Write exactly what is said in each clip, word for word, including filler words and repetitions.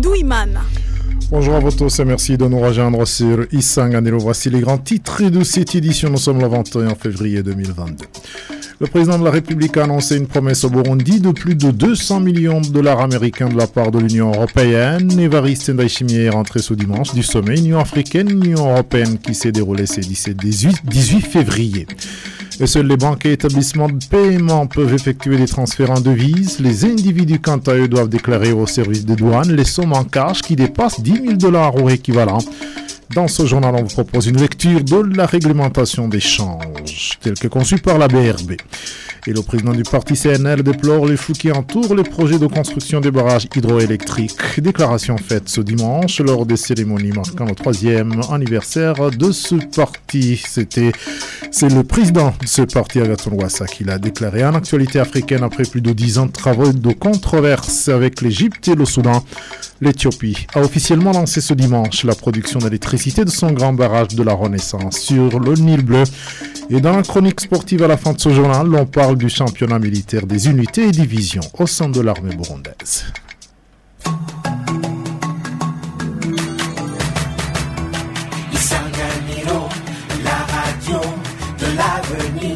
Ndouimana. Bonjour à vous tous et merci de nous rejoindre sur Isanganiro. Voici les grands titres de cette édition. Nous sommes le vingt et un février deux mille vingt-deux. Le président de la République a annoncé une promesse au Burundi de plus de deux cents millions de dollars américains de la part de l'Union européenne. Évariste Ndayishimiye est rentré ce dimanche du sommet Union africaine-Union européenne qui s'est déroulé ce dix-sept dix-huit février. Et seuls les banques et établissements de paiement peuvent effectuer des transferts en devises. Les individus, quant à eux, doivent déclarer au service de douane les sommes en cash qui dépassent dix mille dollars ou équivalent. Dans ce journal, on vous propose une lecture de la réglementation des changes, telle que conçue par la B R B. Et le président du parti C N L déplore les flous qui entourent les projets de construction des barrages hydroélectriques. Déclaration faite ce dimanche lors des cérémonies marquant le troisième anniversaire de ce parti. C'était, c'est le président de ce parti, Agathon Rwasa, qui l'a déclaré en actualité africaine après plus de dix ans de travaux et de controverses avec l'Égypte et le Soudan. L'Éthiopie a officiellement lancé ce dimanche la production d'électricité de son grand barrage de la Renaissance sur le Nil bleu. Et dans la chronique sportive à la fin de ce journal, on parle du championnat militaire des unités et divisions au sein de l'armée burundaise. Isanganiro, la radio de l'avenir.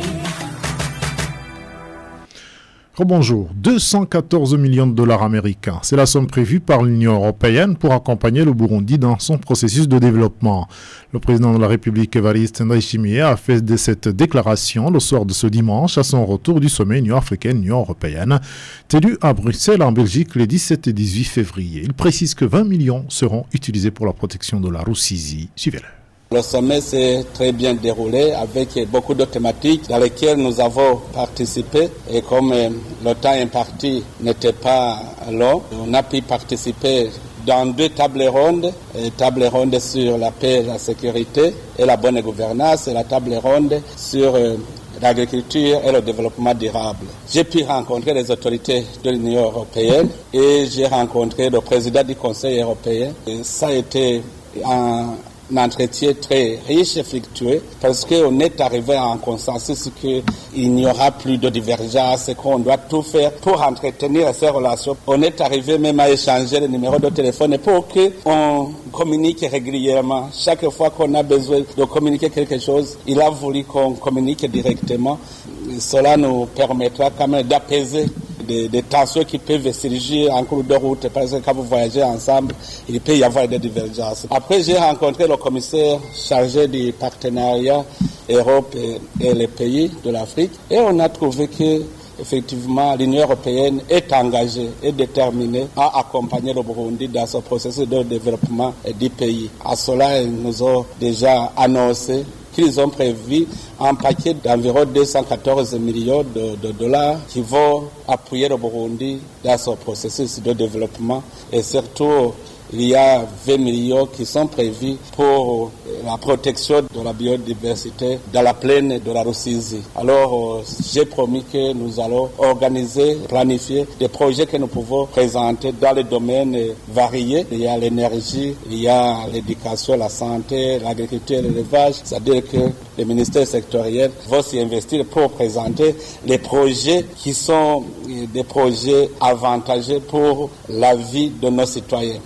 Rebonjour, deux cent quatorze millions de dollars américains. C'est la somme prévue par l'Union européenne pour accompagner le Burundi dans son processus de développement. Le président de la République, Évariste Ndayishimiye, a fait de cette déclaration le soir de ce dimanche à son retour du sommet Union africaine-Union européenne, tenu à Bruxelles en Belgique les dix-sept et dix-huit février. Il précise que vingt millions seront utilisés pour la protection de la Rusizi. Suivez-le. Le sommet s'est très bien déroulé avec beaucoup de thématiques dans lesquelles nous avons participé et comme le temps imparti n'était pas long, on a pu participer dans deux tables rondes, une table ronde sur la paix, la sécurité et la bonne gouvernance et la table ronde sur l'agriculture et le développement durable. J'ai pu rencontrer les autorités de l'Union européenne et j'ai rencontré le président du Conseil européen. Et ça a été un un entretien très riche et fructueux parce qu'on est arrivé à un consensus qu'il n'y aura plus de divergence et qu'on doit tout faire pour entretenir ces relations. On est arrivé même à échanger les numéros de téléphone pour qu'on communique régulièrement. Chaque fois qu'on a besoin de communiquer quelque chose, il a voulu qu'on communique directement. Cela nous permettra quand même d'apaiser Des, des tensions qui peuvent surgir en cours de route parce que quand vous voyagez ensemble, il peut y avoir des divergences. Après, j'ai rencontré le commissaire chargé du partenariat Europe et, et les pays de l'Afrique et on a trouvé que effectivement, l'Union européenne est engagée et déterminée à accompagner le Burundi dans ce processus de développement du pays. À cela, ils nous ont déjà annoncé qu'ils ont prévu un paquet d'environ deux cent quatorze millions de, de dollars qui vont appuyer le Burundi dans ce processus de développement. Et surtout, il y a vingt millions qui sont prévus pour la protection de la biodiversité dans la plaine de la Rusizi. Alors, j'ai promis que nous allons organiser, planifier des projets que nous pouvons présenter dans les domaines variés. Il y a l'énergie, il y a l'éducation, la santé, l'agriculture et l'élevage. C'est-à-dire que les ministères sectoriels vont s'y investir pour présenter les projets qui sont des projets avantageux pour la vie de nos citoyens.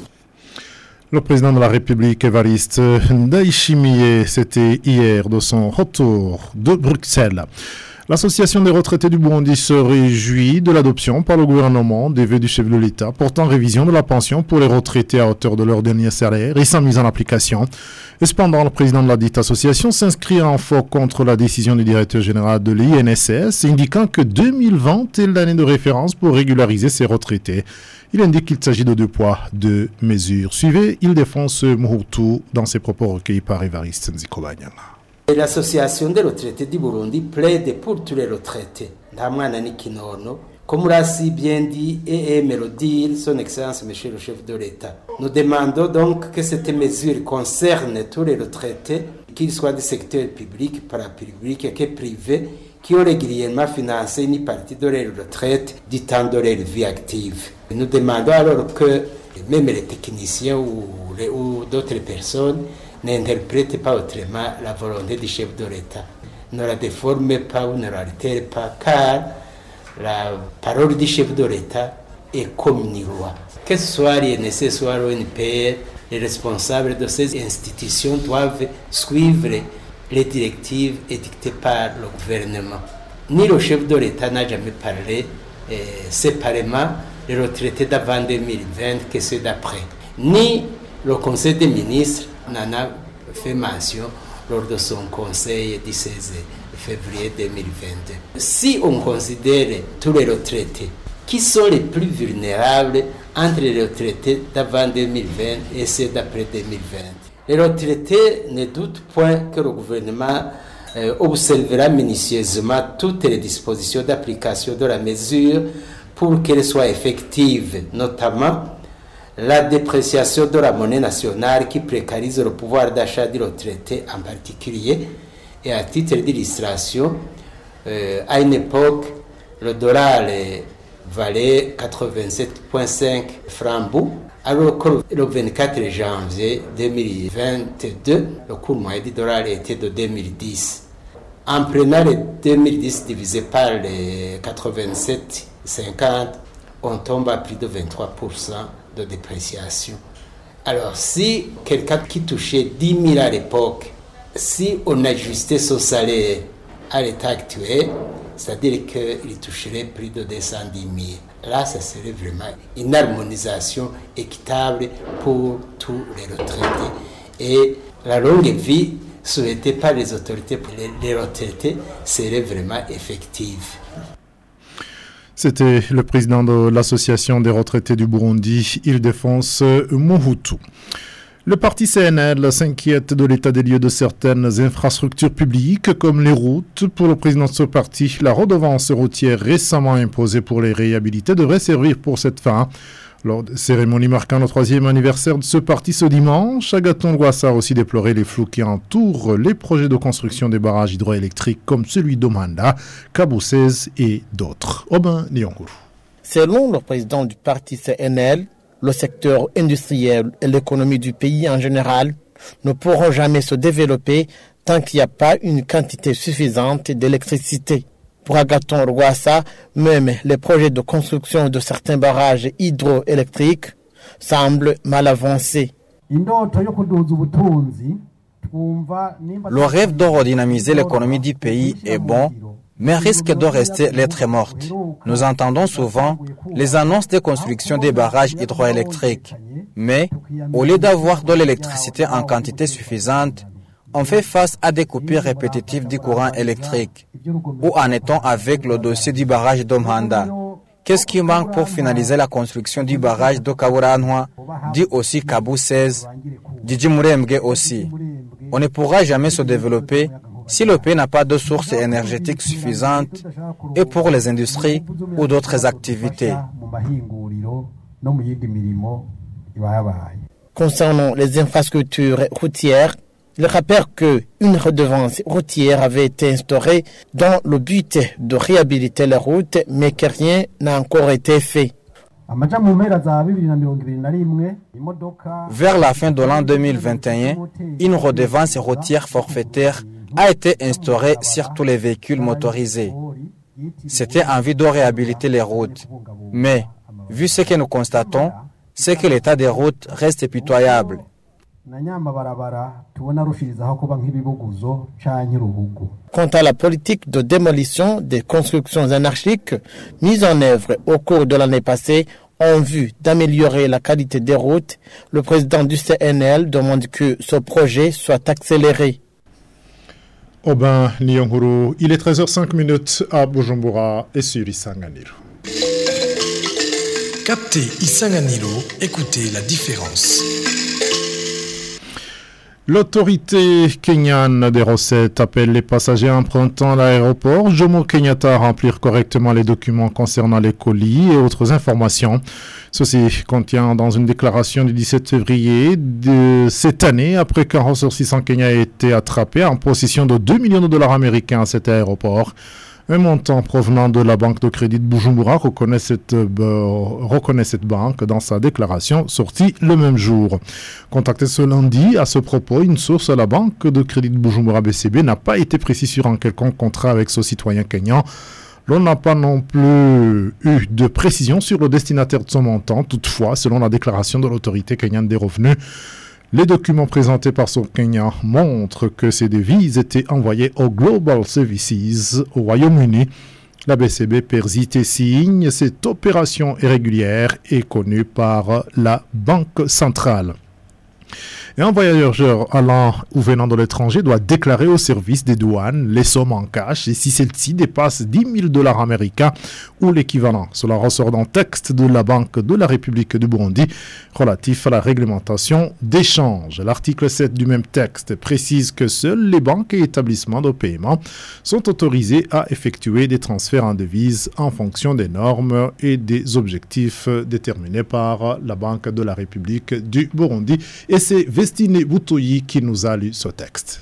Le président de la République, Évariste Ndayishimiye, c'était hier de son retour de Bruxelles. L'association des retraités du Burundi se réjouit de l'adoption par le gouvernement des vœux du chef de l'État portant révision de la pension pour les retraités à hauteur de leur dernier salaire et sans mise en application. Et cependant, le président de la dite association s'inscrit en faux contre la décision du directeur général de l'I N S S, indiquant que deux mille vingt est l'année de référence pour régulariser ces retraités. Il indique qu'il s'agit de deux poids, deux mesures. Suivez, il défend ce Muhutu dans ses propos recueillis par Évariste Nzikobanyana. L'association des retraités du Burundi plaide pour tous les retraités. Ndamwana Nikinono, comme l'a si bien dit et aime le dire son Excellence Monsieur le chef de l'État. Nous demandons donc que cette mesure concerne tous les retraités, qu'ils soient du secteur public, parapublic et privé, qui ont régulièrement financé une partie de leur retraite du temps de leur vie active. Nous demandons alors que même les techniciens ou, les, ou d'autres personnes n'interprètent pas autrement la volonté du chef de l'État. Ne la déforment pas ou ne la altèrent pas, car la parole du chef de l'État et communiquera. Que ce soit l'I N S S ou l'O N P R, les responsables de ces institutions doivent suivre les directives édictées par le gouvernement. Ni le chef de l'État n'a jamais parlé eh, séparément des retraités d'avant deux mille vingt que ceux d'après. Ni le Conseil des ministres n'en a fait mention lors de son conseil du seize février deux mille vingt-deux. Si on considère tous les retraités, qui sont les plus vulnérables entre les retraités d'avant deux mille vingt et ceux d'après deux mille vingt? Les retraités ne doutent point que le gouvernement euh, observera minutieusement toutes les dispositions d'application de la mesure pour qu'elle soit effective, notamment la dépréciation de la monnaie nationale qui précarise le pouvoir d'achat des retraités en particulier. Et à titre d'illustration, euh, à une époque, le dollar valait quatre-vingt-sept virgule cinq francs bout, alors que le vingt-quatre janvier deux mille vingt-deux, le cours moyen du dollar était de deux mille dix. En prenant les deux mille dix divisé par les quatre-vingt-sept virgule cinquante, on tombe à plus de vingt-trois pour cent de dépréciation. Alors si quelqu'un qui touchait dix mille à l'époque, si on ajustait son salaire à l'état actuel, c'est-à-dire qu'il toucherait plus de deux cent dix mille. Là, ça serait vraiment une harmonisation équitable pour tous les retraités. Et la longue vie souhaitée par les autorités pour les retraités serait vraiment effective. C'était le président de l'Association des retraités du Burundi, Île-de-France, Mohutu. Le parti C N L s'inquiète de l'état des lieux de certaines infrastructures publiques comme les routes. Pour le président de ce parti, la redevance routière récemment imposée pour les réhabiliter devrait servir pour cette fin. Lors de cérémonie marquant le troisième anniversaire de ce parti ce dimanche, Agathon Rwasa a aussi déploré les flous qui entourent les projets de construction des barrages hydroélectriques comme celui d'Omanda, Kabou seize et d'autres. Aubin Nyonguru. Selon le président du parti C N L, le secteur industriel et l'économie du pays en général ne pourront jamais se développer tant qu'il n'y a pas une quantité suffisante d'électricité. Pour Agathon Rwasa, même les projets de construction de certains barrages hydroélectriques semblent mal avancés. Le rêve de redynamiser l'économie du pays est bon, mais risque de rester lettre morte. Nous entendons souvent les annonces de construction des barrages hydroélectriques, mais au lieu d'avoir de l'électricité en quantité suffisante, on fait face à des coupures répétitives du courant électrique. Où en est-on avec le dossier du barrage d'Omanda? Qu'est-ce qui manque pour finaliser la construction du barrage de Kaburanwa, dit aussi Kabou seize, Didi Muremge aussi? On ne pourra jamais se développer si le pays n'a pas de sources énergétiques suffisantes et pour les industries ou d'autres activités. Concernant les infrastructures routières, il rappelle qu'une redevance routière avait été instaurée dans le but de réhabiliter les routes, mais que rien n'a encore été fait. Vers la fin de l'an deux mille vingt et un, une redevance routière forfaitaire a été instaurée sur tous les véhicules motorisés. C'était en vue de réhabiliter les routes. Mais, vu ce que nous constatons, c'est que l'état des routes reste pitoyable. Quant à la politique de démolition des constructions anarchiques mise en œuvre au cours de l'année passée en vue d'améliorer la qualité des routes, le président du C N L demande que ce projet soit accéléré. Aubin Nyonguru, il est treize heures cinq à Bujumbura et sur Isanganiro. Captez Isanganiro, écoutez la différence. L'autorité kenyane des recettes appelle les passagers empruntant l'aéroport Jomo Kenyatta à remplir correctement les documents concernant les colis et autres informations. Ceci contient dans une déclaration du dix-sept février de cette année, après qu'un ressortissant kenyan ait été attrapé en possession de deux millions de dollars américains à cet aéroport. Un montant provenant de la banque de crédit de Bujumbura reconnaît cette, euh, reconnaît cette banque dans sa déclaration sortie le même jour. Contacté ce lundi, à ce propos, une source à la banque de crédit de Bujumbura B C B n'a pas été précisée sur un quelconque contrat avec ce citoyen kényan. L'on n'a pas non plus eu de précision sur le destinataire de son montant. Toutefois, selon la déclaration de l'autorité kenyane des revenus, les documents présentés par son Kenya montrent que ces devises étaient envoyées au Global Services au Royaume-Uni. La B C B persiste et signe. Cette opération irrégulière est connue par la Banque centrale. Et un voyageur allant ou venant de l'étranger doit déclarer au service des douanes les sommes en cash et si celles-ci dépassent dix mille dollars américains ou l'équivalent. Cela ressort d'un texte de la Banque de la République du Burundi relatif à la réglementation d'échange. L'article sept du même texte précise que seules les banques et établissements de paiement sont autorisés à effectuer des transferts en devises en fonction des normes et des objectifs déterminés par la Banque de la République du Burundi. Et c'est Vestine Boutoyi qui nous a lu ce texte.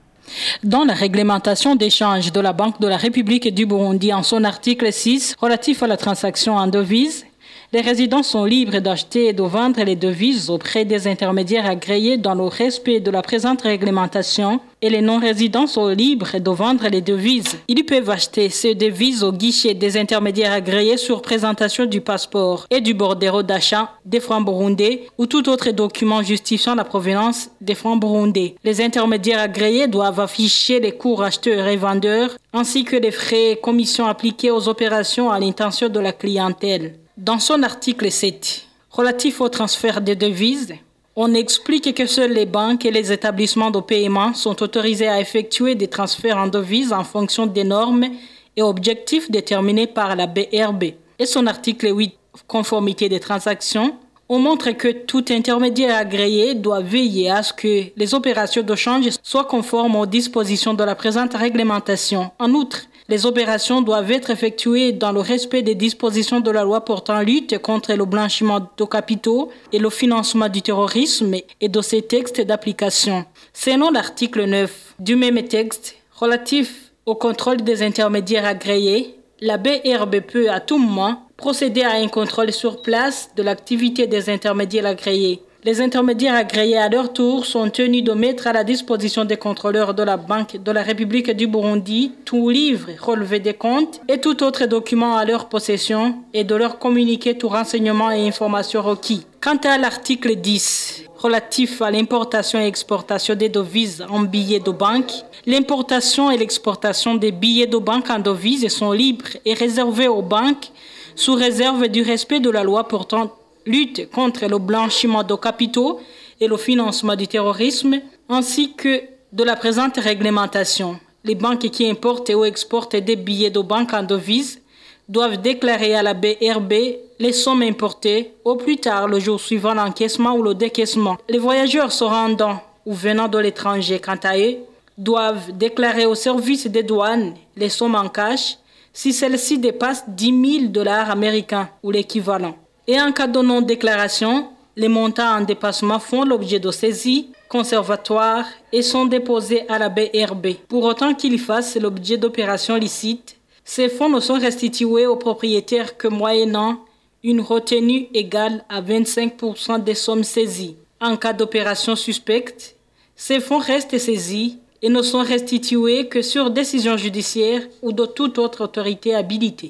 Dans la réglementation d'échange de la Banque de la République du Burundi, en son article six, relatif à la transaction en devises, les résidents sont libres d'acheter et de vendre les devises auprès des intermédiaires agréés dans le respect de la présente réglementation et les non-résidents sont libres de vendre les devises. Ils peuvent acheter ces devises au guichet des intermédiaires agréés sur présentation du passeport et du bordereau d'achat des francs burundais ou tout autre document justifiant la provenance des francs burundais. Les intermédiaires agréés doivent afficher les cours acheteurs et vendeurs ainsi que les frais et commissions appliqués aux opérations à l'intention de la clientèle. Dans son article sept, relatif au transfert de devises, on explique que seules les banques et les établissements de paiement sont autorisés à effectuer des transferts en devises en fonction des normes et objectifs déterminés par la B R B. Et son article huit, conformité des transactions, on montre que tout intermédiaire agréé doit veiller à ce que les opérations de change soient conformes aux dispositions de la présente réglementation. En outre, les opérations doivent être effectuées dans le respect des dispositions de la loi portant lutte contre le blanchiment de capitaux et le financement du terrorisme et de ses textes d'application. Selon l'article neuf du même texte relatif au contrôle des intermédiaires agréés, la B R B peut à tout moment procéder à un contrôle sur place de l'activité des intermédiaires agréés. Les intermédiaires agréés à leur tour sont tenus de mettre à la disposition des contrôleurs de la Banque de la République du Burundi tout livre, relevé des comptes et tout autre document à leur possession et de leur communiquer tout renseignement et information requis. Quant à l'article dix, relatif à l'importation et exportation des devises en billets de banque, l'importation et l'exportation des billets de banque en devises sont libres et réservées aux banques sous réserve du respect de la loi portant lutte contre le blanchiment de capitaux et le financement du terrorisme, ainsi que de la présente réglementation. Les banques qui importent ou exportent des billets de banque en devises doivent déclarer à la B R B les sommes importées au plus tard le jour suivant l'encaissement ou le décaissement. Les voyageurs se rendant ou venant de l'étranger, quant à eux, doivent déclarer au service des douanes les sommes en cash si celles-ci dépassent dix mille dollars américains ou l'équivalent. Et en cas de non-déclaration, les montants en dépassement font l'objet de saisies conservatoires et sont déposés à la B R B. Pour autant qu'ils fassent l'objet d'opérations licites, ces fonds ne sont restitués aux propriétaires que moyennant une retenue égale à vingt-cinq pour cent des sommes saisies. En cas d'opération suspecte, ces fonds restent saisis et ne sont restitués que sur décision judiciaire ou de toute autre autorité habilitée.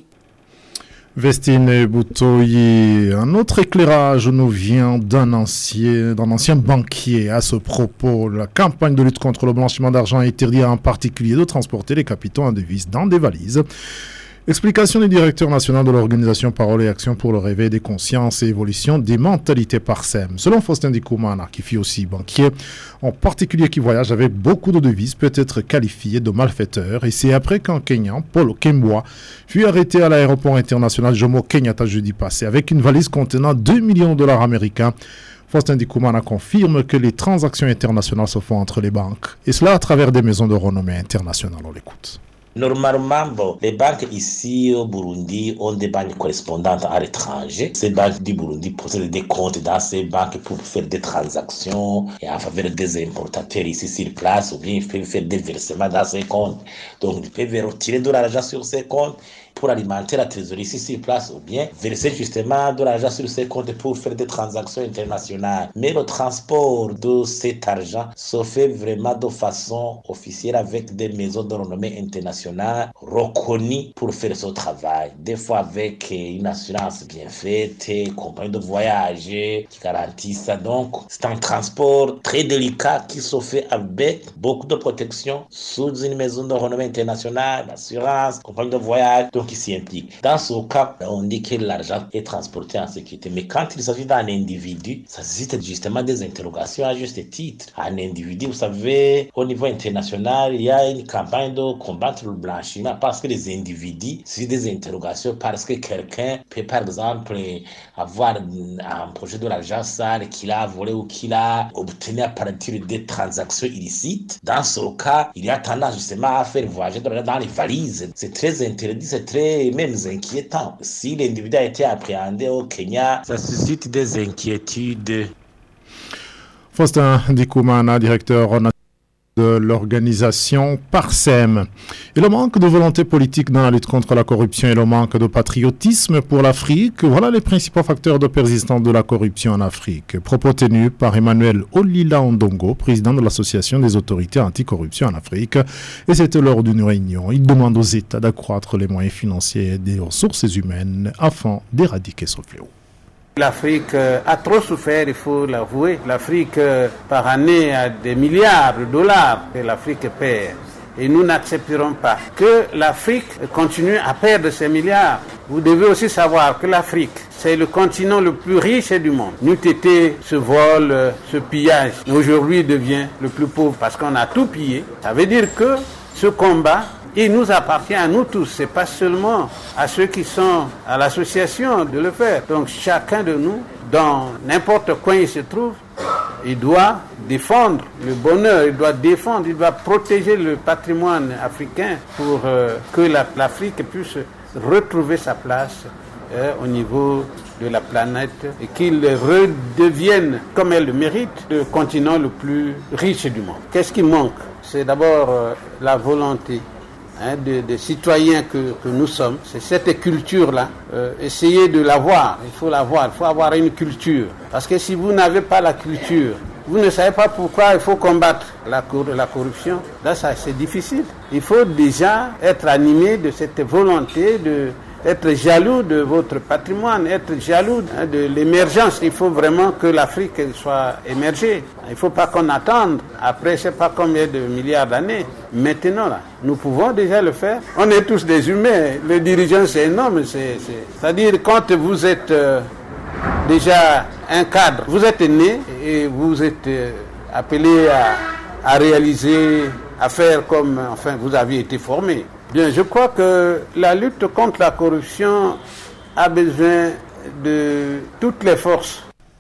Vestine Boutoyi, un autre éclairage nous vient d'un ancien, d'un ancien banquier à ce propos. La campagne de lutte contre le blanchiment d'argent interdit en particulier de transporter les capitaux en devises dans des valises. Explication du directeur national de l'organisation Parole et Action pour le réveil des consciences et évolution des mentalités Parsem. Selon Faustin Dikoumana, qui fut aussi banquier, en particulier qui voyage avec beaucoup de devises, peut être qualifié de malfaiteur. Et c'est après qu'un Kenyan, Paul Kembwa, fut arrêté à l'aéroport international Jomo Kenyatta jeudi passé avec une valise contenant deux millions de dollars américains. Faustin Dikoumana confirme que les transactions internationales se font entre les banques. Et cela à travers des maisons de renommée internationale. On l'écoute. Normalement, bon, les banques ici au Burundi ont des banques correspondantes à l'étranger. Ces banques du Burundi possèdent des comptes dans ces banques pour faire des transactions et en faveur des importateurs ici sur place, ou bien ils peuvent faire des versements dans ces comptes. Donc, ils peuvent retirer de l'argent sur ces comptes pour alimenter la trésorerie ici sur place, ou bien verser justement de l'argent sur ces comptes pour faire des transactions internationales. Mais le transport de cet argent se fait vraiment de façon officielle avec des maisons de renommée internationale internationale reconnue pour faire ce travail. Des fois avec une assurance bien faite, compagnie de voyage qui garantit ça. Donc, c'est un transport très délicat qui se fait avec beaucoup de protection sous une maison de renommée internationale, l'assurance, compagnie de voyage, donc il s'y implique. Dans ce cas, on dit que l'argent est transporté en sécurité. Mais quand il s'agit d'un individu, ça suscite justement des interrogations à juste titre. Un individu, vous savez, au niveau international, il y a une campagne de combattre le blanchiment parce que les individus, c'est des interrogations parce que quelqu'un peut, par exemple, avoir un projet de l'argent sale qu'il a volé ou qu'il a obtenu à partir des transactions illicites. Dans ce cas, il y a tendance justement à faire voyager de l'argent dans les valises. C'est très interdit, c'est très même inquiétant. Si l'individu a été appréhendé au Kenya, ça suscite des inquiétudes. Faustin Dikoumana, directeur de l'organisation Parsem. Et le manque de volonté politique dans la lutte contre la corruption et le manque de patriotisme pour l'Afrique, voilà les principaux facteurs de persistance de la corruption en Afrique. Propos tenus par Emmanuel Olila Ondongo, président de l'Association des autorités anticorruption en Afrique. Et c'était lors d'une réunion. Il demande aux États d'accroître les moyens financiers et des ressources humaines afin d'éradiquer ce fléau. L'Afrique a trop souffert, il faut l'avouer. L'Afrique, par année, a des milliards de dollars que l'Afrique perd. Et nous n'accepterons pas que l'Afrique continue à perdre ces milliards. Vous devez aussi savoir que l'Afrique, c'est le continent le plus riche du monde. N'eût été ce vol, ce pillage, aujourd'hui devient le plus pauvre parce qu'on a tout pillé. Ça veut dire que ce combat, il nous appartient à nous tous, c'est pas seulement à ceux qui sont à l'association de le faire. Donc chacun de nous, dans n'importe quoi il se trouve, il doit défendre le bonheur, il doit défendre, il doit protéger le patrimoine africain pour euh, que la, l'Afrique puisse retrouver sa place euh, au niveau de la planète et qu'il redevienne, comme elle le mérite, le continent le plus riche du monde. Qu'est-ce qui manque? C'est d'abord euh, la volonté. Hein, de, de citoyens que, que nous sommes, c'est cette culture-là, euh, essayez de l'avoir, il faut l'avoir, il faut avoir une culture, parce que si vous n'avez pas la culture, vous ne savez pas pourquoi il faut combattre la, la corruption, là ça, c'est difficile, il faut déjà être animé de cette volonté de être jaloux de votre patrimoine, être jaloux hein, de l'émergence. Il faut vraiment que l'Afrique soit émergée. Il ne faut pas qu'on attende après je ne sais pas combien de milliards d'années. Maintenant, là, nous pouvons déjà le faire. On est tous des humains. Le dirigeant, c'est énorme. C'est, c'est... C'est-à-dire, quand vous êtes euh, déjà un cadre, vous êtes né et vous êtes euh, appelé à, à réaliser, à faire comme enfin, vous aviez été formé. Bien, je crois que la lutte contre la corruption a besoin de toutes les forces.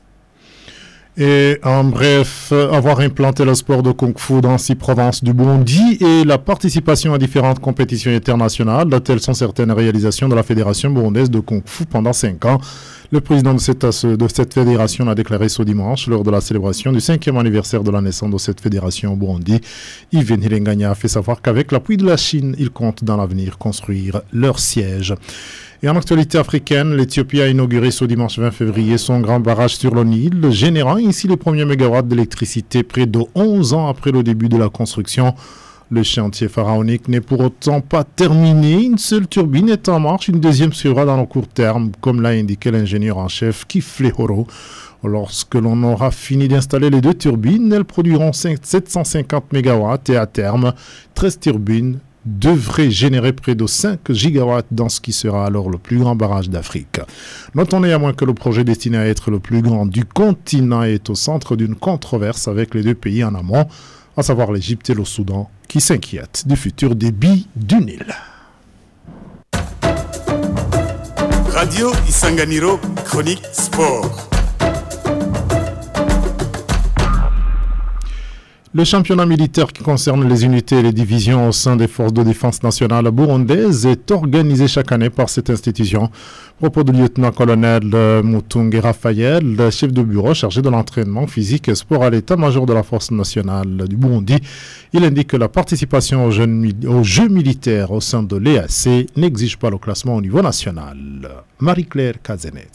Et en bref, avoir implanté le sport de Kung Fu dans six provinces du Burundi et la participation à différentes compétitions internationales, telles sont certaines réalisations de la Fédération burundaise de Kung Fu pendant cinq ans. Le président de cette, de cette fédération a déclaré ce dimanche lors de la célébration du cinquième anniversaire de la naissance de cette fédération au Burundi. Yves Nirenganya a fait savoir qu'avec l'appui de la Chine, ils comptent dans l'avenir construire leur siège. Et en actualité africaine, l'Éthiopie a inauguré ce dimanche vingt février son grand barrage sur le Nil, générant ainsi les premiers mégawatts d'électricité près de onze ans après le début de la construction. Le chantier pharaonique n'est pour autant pas terminé. Une seule turbine est en marche, une deuxième suivra dans le court terme, comme l'a indiqué l'ingénieur en chef Kifle Horo. Lorsque l'on aura fini d'installer les deux turbines, elles produiront sept cent cinquante mégawatts et à terme, treize turbines devrait générer près de cinq gigawatts dans ce qui sera alors le plus grand barrage d'Afrique. Notons néanmoins que le projet destiné à être le plus grand du continent est au centre d'une controverse avec les deux pays en amont, à savoir l'Égypte et le Soudan, qui s'inquiètent du futur débit du Nil. Radio Isanganiro, chronique sport. Le championnat militaire qui concerne les unités et les divisions au sein des forces de défense nationale burundaises est organisé chaque année par cette institution. Propos du lieutenant-colonel Mutungi Raphaël, chef de bureau chargé de l'entraînement physique et sport à l'état-major de la force nationale du Burundi. Il indique que la participation aux jeux, aux jeux militaires au sein de l'E A C n'exige pas le classement au niveau national. Marie-Claire Kazenet.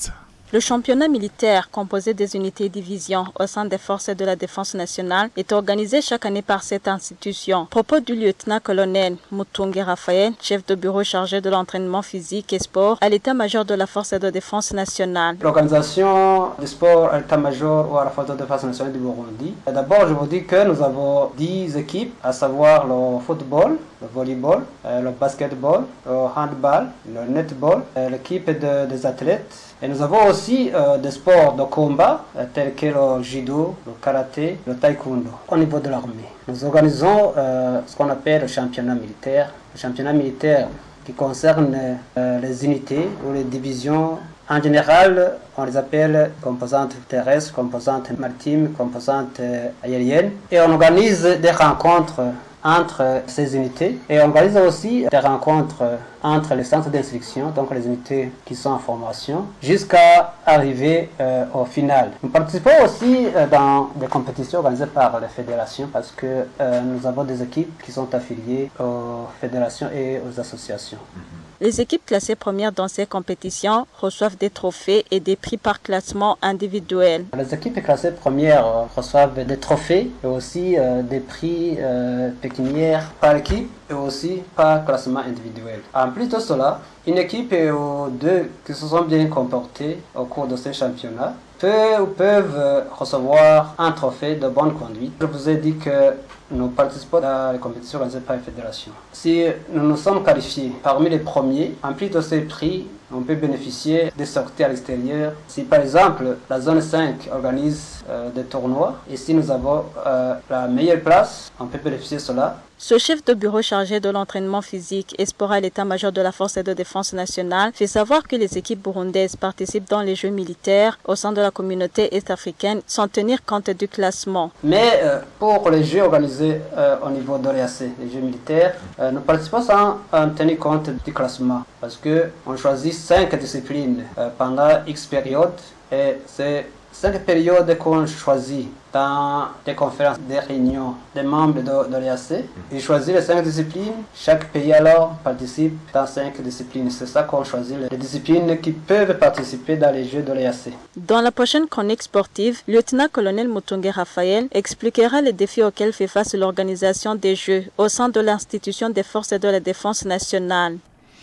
Le championnat militaire, composé des unités et divisions au sein des forces de la défense nationale, est organisé chaque année par cette institution. Propos du lieutenant-colonel Mutungi Raphaël, chef de bureau chargé de l'entraînement physique et sport à l'état-major de la force de défense nationale. L'organisation du sport à l'état-major ou à la force de défense nationale du Burundi. D'abord, je vous dis que nous avons dix équipes, à savoir le football, le volleyball, le basketball, le handball, le netball, l'équipe de, des athlètes. Et nous avons aussi euh, des sports de combat euh, tels que le judo, le karaté, le taekwondo. Au niveau de l'armée, nous organisons euh, ce qu'on appelle le championnat militaire. Le championnat militaire qui concerne euh, les unités ou les divisions. En général, on les appelle composantes terrestres, composantes maritimes, composantes euh, aériennes. Et on organise des rencontres entre ces unités et on organise aussi des rencontres entre les centres d'instruction, donc les unités qui sont en formation, jusqu'à arriver euh, au final. Nous participons aussi euh, dans des compétitions organisées par les fédérations parce que euh, nous avons des équipes qui sont affiliées aux fédérations et aux associations. Les équipes classées premières dans ces compétitions reçoivent des trophées et des prix par classement individuel. Les équipes classées premières euh, reçoivent des trophées et aussi euh, des prix euh, pécuniaires par équipe et aussi par classement individuel. En plus de cela, une équipe ou deux qui se sont bien comportées au cours de ces championnats peuvent, peuvent recevoir un trophée de bonne conduite. Je vous ai dit que nous participons à la compétition organisée par la fédération. Si nous nous sommes qualifiés parmi les premiers, en plus de ces prix, on peut bénéficier des sorties à l'extérieur. Si par exemple la zone cinq organise euh, des tournois et si nous avons euh, la meilleure place, on peut bénéficier de cela. Ce chef de bureau chargé de l'entraînement physique et sport à l'état-major de la force de défense nationale fait savoir que les équipes burundaises participent dans les jeux militaires au sein de la communauté est-africaine sans tenir compte du classement. Mais euh, pour les jeux organisés euh, au niveau de l'E A C, les jeux militaires, euh, nous participons sans euh, tenir compte du classement parce qu'on choisit cinq disciplines euh, pendant X périodes et c'est cinq périodes qu'on choisit dans des conférences, des réunions des membres de, de l'E A C. Ils choisissent les cinq disciplines. Chaque pays alors participe dans cinq disciplines. C'est ça qu'on choisit, les disciplines qui peuvent participer dans les Jeux de l'E A C. Dans la prochaine chronique sportive, le lieutenant-colonel Mutungi Raphaël expliquera les défis auxquels fait face l'organisation des Jeux au sein de l'institution des forces de la défense nationale.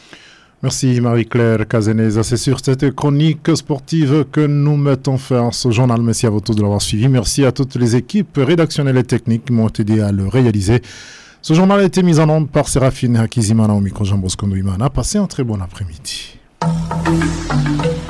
Merci Marie-Claire Cazeneza. C'est sur cette chronique sportive que nous mettons fin à ce journal. Merci à vous tous de l'avoir suivi. Merci à toutes les équipes rédactionnelles et techniques qui m'ont aidé à le réaliser. Ce journal a été mis en onde par Séraphine Hakizimana au micro Jean Bosco Ndouimana. Passez un très bon après-midi.